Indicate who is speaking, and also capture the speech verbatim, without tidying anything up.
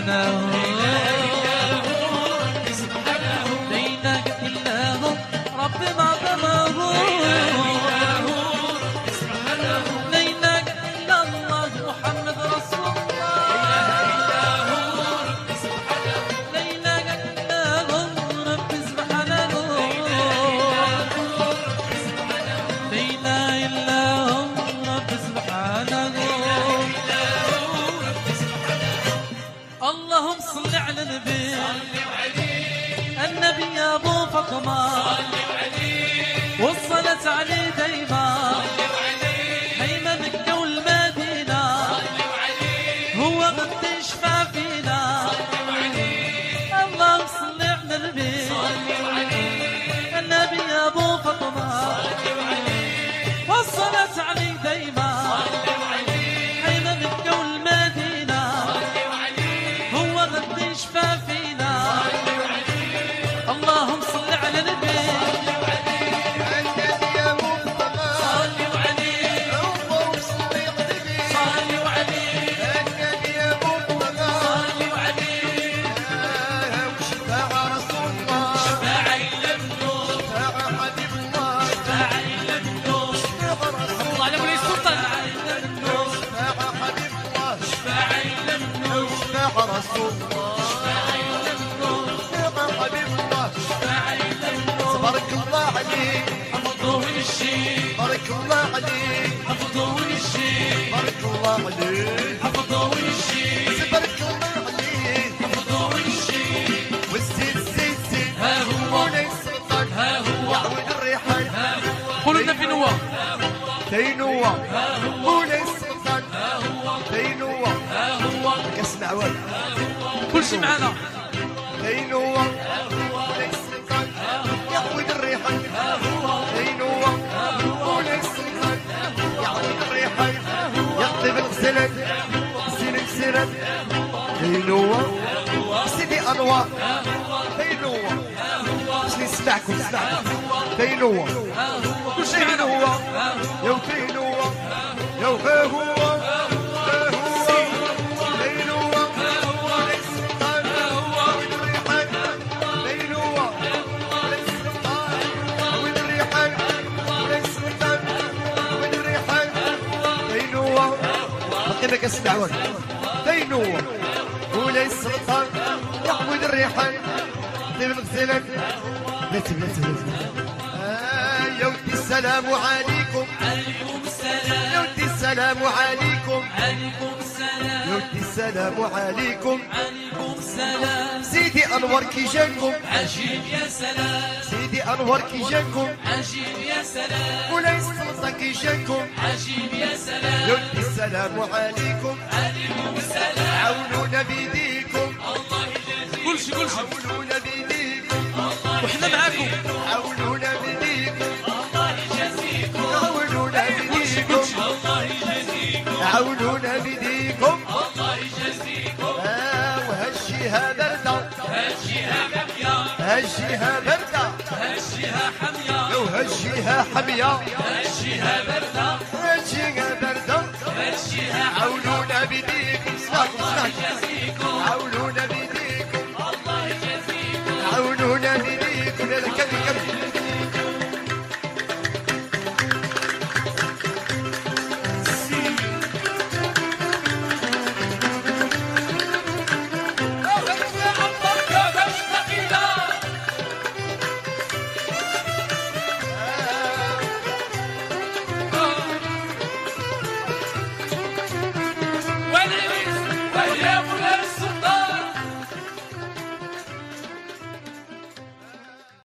Speaker 1: سبحانه ليلك إله رب معظمه ليلك إلا الله محمد رسول الله ليلك إله رب سبحانه ليلة إلا رب سبحانه اللهم صل على النبي النبي يا ابو فاطمه والصلاة عليه دايما هيما مكة والمدينة هو غد يشفع فينا اللهم صل على النبي النبي يا ابو فاطمه والصلاة عليه دايما هيما مكة والمدينة هو غد يشفع فينا اللهم صل على النبي
Speaker 2: رسول الله حبيب الله تبارك الله عليك
Speaker 1: حفظه الشيء
Speaker 2: بارك الله عليك
Speaker 1: حفظه الشيء
Speaker 2: بارك الله عليك
Speaker 1: حفظه الشيء
Speaker 2: تبارك الله عليك
Speaker 1: حفظه الشيء
Speaker 2: والزيت زيت زيت
Speaker 1: ها هو
Speaker 2: وليس سلطان
Speaker 1: ها هو
Speaker 2: يعود الريحان
Speaker 1: ها هو قولوا لنا في نوى
Speaker 2: تينوى وليس سلطان
Speaker 1: ها هو
Speaker 2: تينوى
Speaker 1: ها هو
Speaker 2: كاسمع واد
Speaker 1: كل شيء معنا
Speaker 2: تينوى وليس سلطان يعود الريحان تينوى وليس سلطان يعود الريحان يطيب الغسلان سنن سنن تينوى سيدي انوار تينوى باش نسمعكم نسمعكم تينوى
Speaker 1: كل شيء معنا
Speaker 2: تينوى يا تينوى يا ها هو كيفك اسمعون تينوى وليس السلطان يحمد الريحان طيب الغسلان بلاتي بلاتي بلاتي آه يا ودي السلام عليكم
Speaker 1: عليكم السلام
Speaker 2: يا ودي السلام عليكم
Speaker 1: عليكم السلام
Speaker 2: يا ودي السلام عليكم
Speaker 1: عليكم السلام
Speaker 2: سيدي انور كي جاكم
Speaker 1: عجيب يا سلام
Speaker 2: سيدي انور كي جاكم
Speaker 1: عجيب يا سلام
Speaker 2: وليس السلطان كي جاكم
Speaker 1: عجيب يا
Speaker 2: يا
Speaker 1: سلام
Speaker 2: ودي السلام عليكم
Speaker 1: عليكم السلام
Speaker 2: عاونونا بيديكم
Speaker 1: الله يجازيك كل شيء كل شيء
Speaker 2: عاونونا بيديكم
Speaker 1: وحنا معاكم
Speaker 2: عاونونا بيديكم
Speaker 1: الله يجازيكم
Speaker 2: عاونونا
Speaker 1: كل شيء كل
Speaker 2: بيديكم
Speaker 1: شيء الله يجازيكم
Speaker 2: عاونونا بيديكم
Speaker 1: الله يجازيكم
Speaker 2: آه وهالجهة باردة
Speaker 1: هالجهة كافية
Speaker 2: هالجهة باردة
Speaker 1: هالجهة حامية
Speaker 2: لو هالجهة حامية
Speaker 1: هالجهة باردة